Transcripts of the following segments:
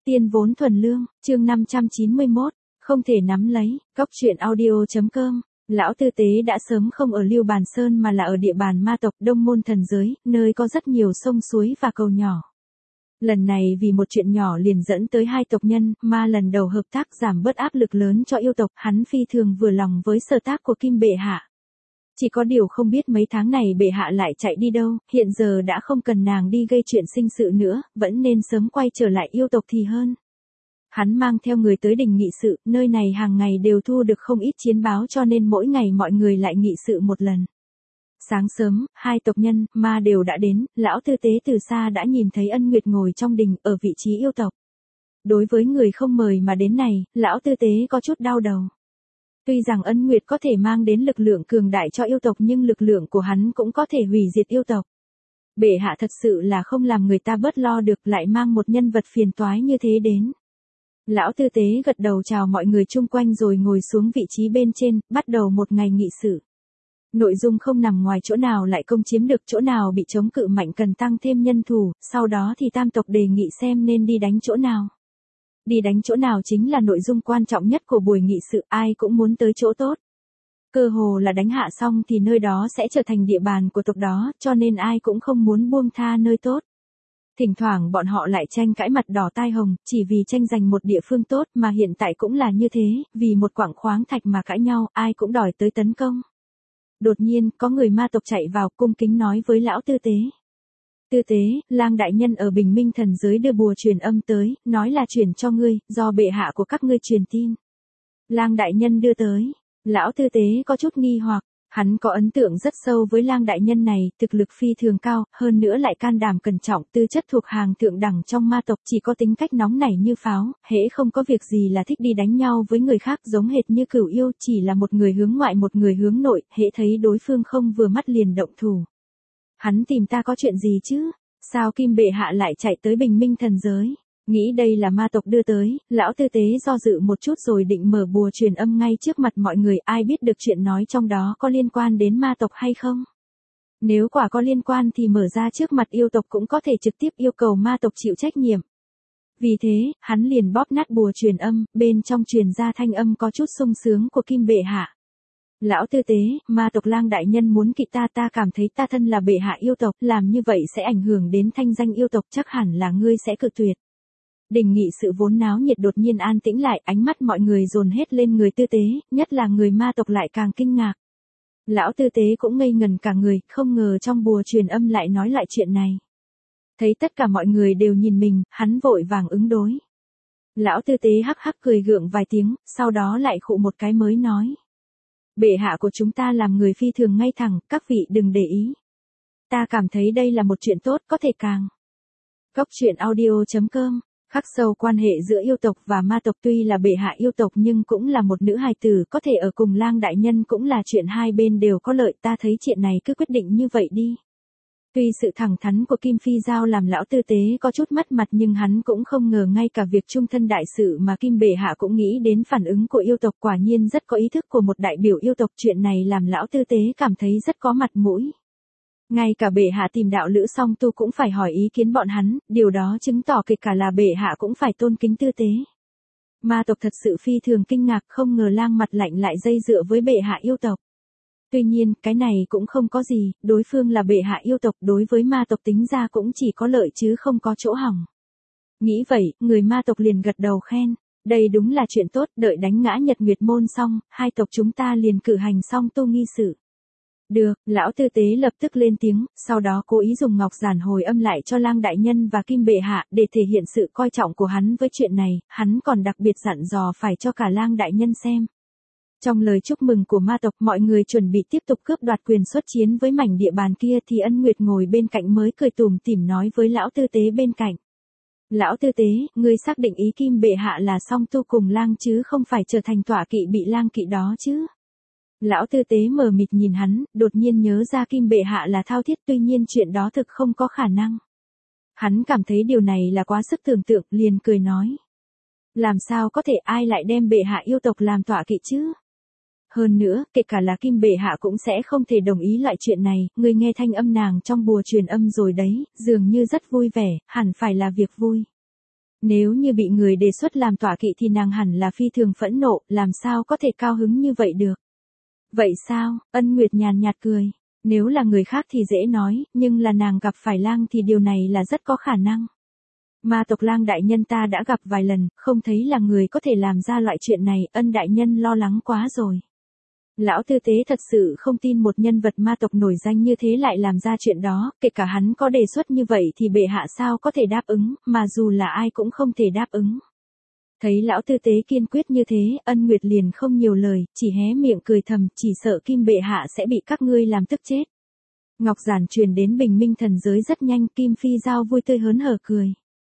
Tiên vốn thuần lương, chương 591, không thể nắm lấy, góc truyện audio.com. Lão tư tế đã sớm không ở Lưu Bàn Sơn mà là ở địa bàn ma tộc Đông Môn Thần Giới, nơi có rất nhiều sông suối và cầu nhỏ. Lần này vì một chuyện nhỏ liền dẫn tới hai tộc nhân, ma lần đầu hợp tác giảm bớt áp lực lớn cho yêu tộc, hắn phi thường vừa lòng với sở tác của Kim Bệ Hạ. Chỉ có điều không biết mấy tháng này Bệ Hạ lại chạy đi đâu, hiện giờ đã không cần nàng đi gây chuyện sinh sự nữa, vẫn nên sớm quay trở lại yêu tộc thì hơn. Hắn mang theo người tới đình nghị sự, nơi này hàng ngày đều thu được không ít chiến báo cho nên mỗi ngày mọi người lại nghị sự một lần. Sáng sớm, hai tộc nhân, ma đều đã đến, lão tư tế từ xa đã nhìn thấy Ân Nguyệt ngồi trong đình, ở vị trí yêu tộc. Đối với người không mời mà đến này, lão tư tế có chút đau đầu. Tuy rằng Ân Nguyệt có thể mang đến lực lượng cường đại cho yêu tộc nhưng lực lượng của hắn cũng có thể hủy diệt yêu tộc. Bệ hạ thật sự là không làm người ta bớt lo được, lại mang một nhân vật phiền toái như thế đến. Lão tư tế gật đầu chào mọi người chung quanh rồi ngồi xuống vị trí bên trên, bắt đầu một ngày nghị sự. Nội dung không nằm ngoài chỗ nào lại công chiếm được, chỗ nào bị chống cự mạnh cần tăng thêm nhân thủ, sau đó thì tam tộc đề nghị xem nên đi đánh chỗ nào. Đi đánh chỗ nào chính là nội dung quan trọng nhất của buổi nghị sự, ai cũng muốn tới chỗ tốt. Cơ hồ là đánh hạ xong thì nơi đó sẽ trở thành địa bàn của tộc đó, cho nên ai cũng không muốn buông tha nơi tốt. Thỉnh thoảng bọn họ lại tranh cãi mặt đỏ tai hồng, chỉ vì tranh giành một địa phương tốt mà hiện tại cũng là như thế, vì một quặng khoáng thạch mà cãi nhau, ai cũng đòi tới tấn công. Đột nhiên, có người ma tộc chạy vào cung kính nói với lão tư tế. Tư tế, Lang đại nhân ở Bình Minh Thần Giới đưa bùa truyền âm tới, nói là truyền cho ngươi, do bệ hạ của các ngươi truyền tin. Lang đại nhân đưa tới, lão tư tế có chút nghi hoặc, hắn có ấn tượng rất sâu với Lang đại nhân này, thực lực phi thường cao, hơn nữa lại can đảm cẩn trọng, tư chất thuộc hàng thượng đẳng trong ma tộc, chỉ có tính cách nóng nảy như pháo, hễ không có việc gì là thích đi đánh nhau với người khác, giống hệt như cửu yêu, chỉ là một người hướng ngoại một người hướng nội, hễ thấy đối phương không vừa mắt liền động thủ. Hắn tìm ta có chuyện gì chứ? Sao Kim Bệ Hạ lại chạy tới Bình Minh Thần Giới? Nghĩ đây là ma tộc đưa tới, lão tư tế do dự một chút rồi định mở bùa truyền âm ngay trước mặt mọi người, ai biết được chuyện nói trong đó có liên quan đến ma tộc hay không? Nếu quả có liên quan thì mở ra trước mặt yêu tộc cũng có thể trực tiếp yêu cầu ma tộc chịu trách nhiệm. Vì thế, hắn liền bóp nát bùa truyền âm, bên trong truyền ra thanh âm có chút sung sướng của Kim Bệ Hạ. Lão tư tế, ma tộc Lang đại nhân muốn kỵ ta, ta cảm thấy ta thân là bệ hạ yêu tộc, làm như vậy sẽ ảnh hưởng đến thanh danh yêu tộc, chắc hẳn là ngươi sẽ cự tuyệt. Đình nghị sự vốn náo nhiệt đột nhiên an tĩnh lại, ánh mắt mọi người dồn hết lên người tư tế, nhất là người ma tộc lại càng kinh ngạc. Lão tư tế cũng ngây ngần cả người, không ngờ trong bùa truyền âm lại nói lại chuyện này. Thấy tất cả mọi người đều nhìn mình, hắn vội vàng ứng đối. Lão tư tế hắc hắc cười gượng vài tiếng, sau đó lại khụ một cái mới nói. Bệ hạ của chúng ta làm người phi thường ngay thẳng, các vị đừng để ý. Ta cảm thấy đây là một chuyện tốt, có thể càng. Góc truyện audio.com. Khắc sâu quan hệ giữa yêu tộc và ma tộc, tuy là bệ hạ yêu tộc nhưng cũng là một nữ hài tử, có thể ở cùng Lang đại nhân cũng là chuyện hai bên đều có lợi, ta thấy chuyện này cứ quyết định như vậy đi. Tuy sự thẳng thắn của Kim Phi Giao làm lão tư tế có chút mất mặt nhưng hắn cũng không ngờ ngay cả việc chung thân đại sự mà Kim Bệ Hạ cũng nghĩ đến phản ứng của yêu tộc, quả nhiên rất có ý thức của một đại biểu yêu tộc, chuyện này làm lão tư tế cảm thấy rất có mặt mũi. Ngay cả bệ hạ tìm đạo lữ song tu cũng phải hỏi ý kiến bọn hắn, điều đó chứng tỏ kể cả là bệ hạ cũng phải tôn kính tư tế. Ma tộc thật sự phi thường kinh ngạc, không ngờ Lang mặt lạnh lại dây dựa với bệ hạ yêu tộc. Tuy nhiên, cái này cũng không có gì, đối phương là bệ hạ yêu tộc, đối với ma tộc tính ra cũng chỉ có lợi chứ không có chỗ hỏng. Nghĩ vậy, người ma tộc liền gật đầu khen, đây đúng là chuyện tốt, đợi đánh ngã Nhật Nguyệt Môn xong, hai tộc chúng ta liền cử hành xong tu nghi sự. Được, lão tư tế lập tức lên tiếng, sau đó cố ý dùng ngọc giản hồi âm lại cho Lang đại nhân và Kim Bệ Hạ, để thể hiện sự coi trọng của hắn với chuyện này, hắn còn đặc biệt dặn dò phải cho cả Lang đại nhân xem. Trong lời chúc mừng của ma tộc, mọi người chuẩn bị tiếp tục cướp đoạt quyền xuất chiến với mảnh địa bàn kia thì Ân Nguyệt ngồi bên cạnh mới cười tủm tỉm nói với lão tư tế bên cạnh. Lão tư tế, ngươi xác định ý Kim Bệ Hạ là song tu cùng Lang chứ không phải trở thành tọa kỵ bị Lang kỵ đó chứ? Lão tư tế mờ mịt nhìn hắn, đột nhiên nhớ ra Kim Bệ Hạ là thao thiết, tuy nhiên chuyện đó thực không có khả năng. Hắn cảm thấy điều này là quá sức tưởng tượng, liền cười nói. Làm sao có thể, ai lại đem bệ hạ yêu tộc làm tọa kỵ chứ? Hơn nữa, kể cả là Kim Bệ Hạ cũng sẽ không thể đồng ý loại chuyện này, ngươi nghe thanh âm nàng trong bùa truyền âm rồi đấy, dường như rất vui vẻ, hẳn phải là việc vui. Nếu như bị người đề xuất làm tọa kỵ thì nàng hẳn là phi thường phẫn nộ, làm sao có thể cao hứng như vậy được. Vậy sao? Ân Nguyệt nhàn nhạt cười. Nếu là người khác thì dễ nói, nhưng là nàng gặp phải lang thì điều này là rất có khả năng. Ma tộc Lang đại nhân ta đã gặp vài lần, không thấy là người có thể làm ra loại chuyện này, Ân đại nhân lo lắng quá rồi. Lão tư tế thật sự không tin một nhân vật ma tộc nổi danh như thế lại làm ra chuyện đó, kể cả hắn có đề xuất như vậy thì bệ hạ sao có thể đáp ứng, mà dù là ai cũng không thể đáp ứng. Thấy lão tư tế kiên quyết như thế, Ân Nguyệt liền không nhiều lời, chỉ hé miệng cười thầm, chỉ sợ Kim bệ hạ sẽ bị các ngươi làm tức chết. Ngọc giản truyền đến Bình Minh thần giới rất nhanh, Kim Phi Giao vui tươi hớn hở cười.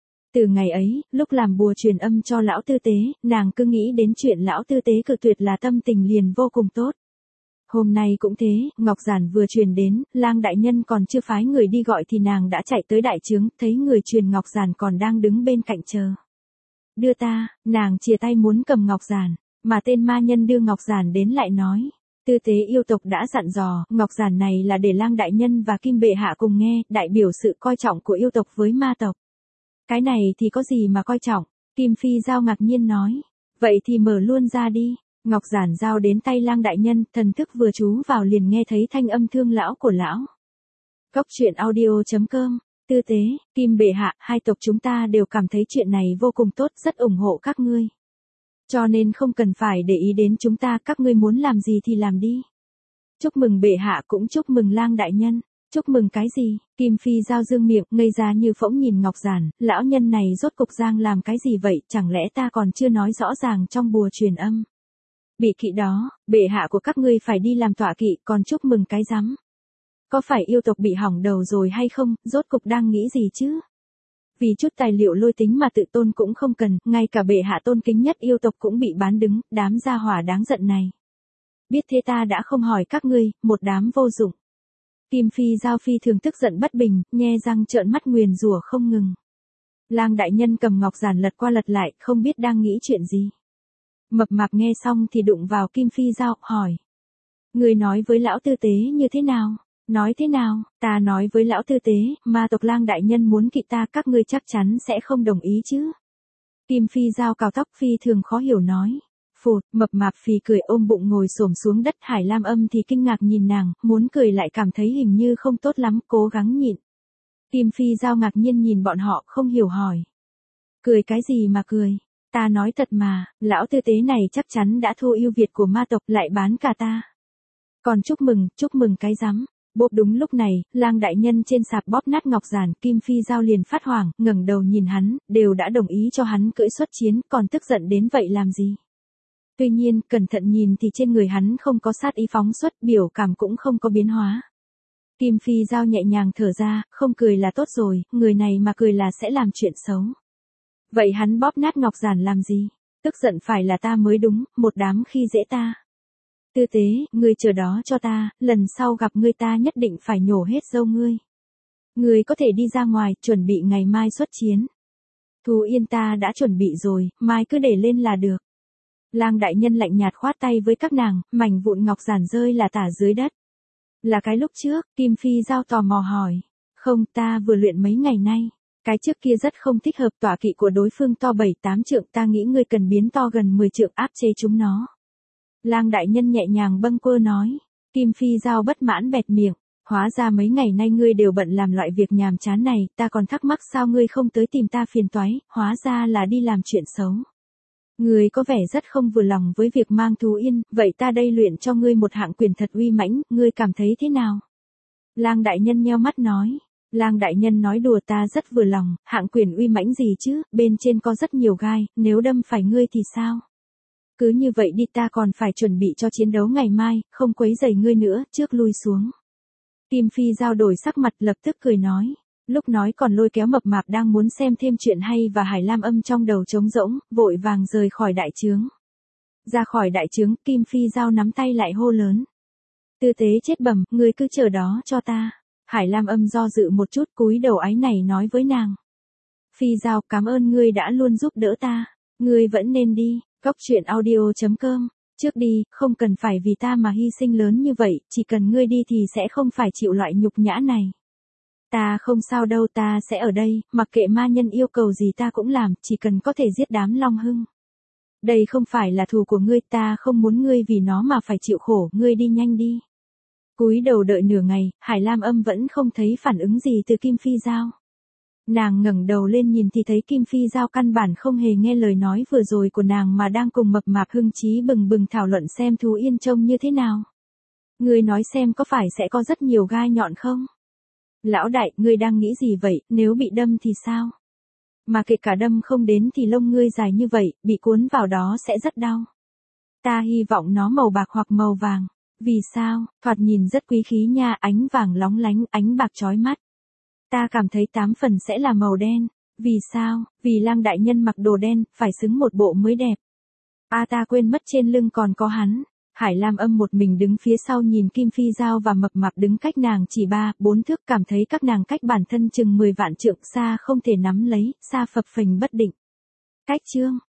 Từ ngày ấy, lúc làm bùa truyền âm cho lão tư tế, nàng cứ nghĩ đến chuyện lão tư tế cự tuyệt là tâm tình liền vô cùng tốt. Hôm nay cũng thế, Ngọc giản vừa truyền đến, Lang đại nhân còn chưa phái người đi gọi thì nàng đã chạy tới đại trướng, thấy người truyền Ngọc giản còn đang đứng bên cạnh chờ. Đưa ta, nàng chìa tay muốn cầm Ngọc giản, mà tên ma nhân đưa Ngọc giản đến lại nói. Tư tế yêu tộc đã dặn dò, Ngọc giản này là để Lang đại nhân và Kim bệ hạ cùng nghe, đại biểu sự coi trọng của yêu tộc với ma tộc. Cái này thì có gì mà coi trọng, Kim Phi Giao ngạc nhiên nói. Vậy thì mở luôn ra đi. Ngọc giản giao đến tay Lang đại nhân, thần thức vừa chú vào liền nghe thấy thanh âm thương lão của lão. Cốc truyện audio.com. Tư tế, Kim bệ hạ, hai tộc chúng ta đều cảm thấy chuyện này vô cùng tốt, rất ủng hộ các ngươi. Cho nên không cần phải để ý đến chúng ta, các ngươi muốn làm gì thì làm đi. Chúc mừng bệ hạ cũng chúc mừng Lang đại nhân. Chúc mừng cái gì? Kim Phi Giao dương miệng, ngây ra như phỗng nhìn Ngọc giản, lão nhân này rốt cục giang làm cái gì vậy, chẳng lẽ ta còn chưa nói rõ ràng trong bùa truyền âm. Bị kỵ đó, bệ hạ của các ngươi phải đi làm tọa kỵ, còn chúc mừng cái rắm. Có phải yêu tộc bị hỏng đầu rồi hay không, rốt cục đang nghĩ gì chứ? Vì chút tài liệu lôi tính mà tự tôn cũng không cần, ngay cả bệ hạ tôn kính nhất yêu tộc cũng bị bán đứng, đám gia hỏa đáng giận này. Biết thế ta đã không hỏi các ngươi, một đám vô dụng. Kim Phi Giao phi thường tức giận bất bình, nhe răng trợn mắt nguyền rủa không ngừng. Lang đại nhân cầm ngọc giản lật qua lật lại, không biết đang nghĩ chuyện gì. Mập mạp nghe xong thì đụng vào Kim Phi Giao, hỏi. Người nói với lão tư tế như thế nào? Nói thế nào? Ta nói với lão tư tế, ma tộc Lang đại nhân muốn kỵ ta, các ngươi chắc chắn sẽ không đồng ý chứ. Kim Phi Giao cào tóc phi thường khó hiểu nói. Phụt, mập mạp phì cười ôm bụng ngồi xổm xuống đất, Hải Lam Âm thì kinh ngạc nhìn nàng, muốn cười lại cảm thấy hình như không tốt lắm, cố gắng nhịn. Kim Phi Giao ngạc nhiên nhìn bọn họ, không hiểu hỏi. Cười cái gì mà cười? Ta nói thật mà, lão tư tế này chắc chắn đã thu ưu việt của ma tộc lại bán cả ta. Còn chúc mừng cái rắm. Bốp đúng lúc này, Lang đại nhân trên sạp bóp nát ngọc giản, Kim Phi Giao liền phát hoảng, ngẩng đầu nhìn hắn, đều đã đồng ý cho hắn cưỡi xuất chiến, còn tức giận đến vậy làm gì? Tuy nhiên, cẩn thận nhìn thì trên người hắn không có sát ý phóng xuất, biểu cảm cũng không có biến hóa. Kim Phi Giao nhẹ nhàng thở ra, không cười là tốt rồi, người này mà cười là sẽ làm chuyện xấu. Vậy hắn bóp nát ngọc giản làm gì? Tức giận phải là ta mới đúng, một đám khi dễ ta. Tư tế, ngươi chờ đó cho ta, lần sau gặp ngươi ta nhất định phải nhổ hết râu ngươi. Ngươi có thể đi ra ngoài, chuẩn bị ngày mai xuất chiến. Thú Yên ta đã chuẩn bị rồi, mai cứ để lên là được. Lang đại nhân lạnh nhạt khoát tay với các nàng, mảnh vụn ngọc giản rơi là tả dưới đất. Là cái lúc trước, Kim Phi Giao tò mò hỏi. Không, ta vừa luyện mấy ngày nay. Cái trước kia rất không thích hợp, tọa kỵ của đối phương to 7-8 trượng, ta nghĩ ngươi cần biến to gần 10 trượng áp chế chúng nó. Lang đại nhân nhẹ nhàng bâng quơ nói. Kim Phi Giao bất mãn bẹt miệng. Hóa ra mấy ngày nay ngươi đều bận làm loại việc nhàm chán này, ta còn thắc mắc sao ngươi không tới tìm ta phiền toái, hóa ra là đi làm chuyện xấu. Ngươi có vẻ rất không vừa lòng với việc mang Thú Yên, vậy ta đây luyện cho ngươi một hạng quyền thật uy mãnh, ngươi cảm thấy thế nào? Lang đại nhân nheo mắt nói. Lang đại nhân nói đùa, ta rất vừa lòng, hạng quyền uy mãnh gì chứ, bên trên có rất nhiều gai, nếu đâm phải ngươi thì sao? Cứ như vậy đi, ta còn phải chuẩn bị cho chiến đấu ngày mai, không quấy rầy ngươi nữa, trước lui xuống. Kim Phi Giao đổi sắc mặt lập tức cười nói. Lúc nói còn lôi kéo mập mạp đang muốn xem thêm chuyện hay và Hải Lam Âm trong đầu trống rỗng, vội vàng rời khỏi đại trướng. Ra khỏi đại trướng, Kim Phi Giao nắm tay lại hô lớn. Tư tế chết bẩm, ngươi cứ chờ đó cho ta. Hải Lam Âm do dự một chút, cúi đầu áy này nói với nàng. Phi Giao, cảm ơn ngươi đã luôn giúp đỡ ta. Ngươi vẫn nên đi. Cốc truyện audio.com. Trước đi, không cần phải vì ta mà hy sinh lớn như vậy, chỉ cần ngươi đi thì sẽ không phải chịu loại nhục nhã này. Ta không sao đâu, ta sẽ ở đây, mặc kệ ma nhân yêu cầu gì ta cũng làm, chỉ cần có thể giết đám Long Hưng. Đây không phải là thù của ngươi, ta không muốn ngươi vì nó mà phải chịu khổ, ngươi đi nhanh đi. Cúi đầu đợi nửa ngày, Hải Lam Âm vẫn không thấy phản ứng gì từ Kim Phi Giao. Nàng ngẩng đầu lên nhìn thì thấy Kim Phi Giao căn bản không hề nghe lời nói vừa rồi của nàng mà đang cùng Mập Mạp hưng chí bừng bừng thảo luận xem thú yên trông như thế nào. Ngươi nói xem có phải sẽ có rất nhiều gai nhọn không? Lão đại, ngươi đang nghĩ gì vậy, nếu bị đâm thì sao? Mà kể cả đâm không đến thì lông ngươi dài như vậy, bị cuốn vào đó sẽ rất đau. Ta hy vọng nó màu bạc hoặc màu vàng. Vì sao, thoạt nhìn rất quý khí nha, ánh vàng lóng lánh, ánh bạc chói mắt. Ta cảm thấy 8 phần sẽ là màu đen. Vì sao? Vì Lang đại nhân mặc đồ đen, phải xứng một bộ mới đẹp. Ta quên mất trên lưng còn có hắn. Hải Lam Âm một mình đứng phía sau nhìn Kim Phi Giao và Mập Mạp đứng cách nàng chỉ 3-4 thước, cảm thấy các nàng cách bản thân chừng 10 vạn trượng xa không thể nắm lấy, xa phập phềnh bất định. Cách chương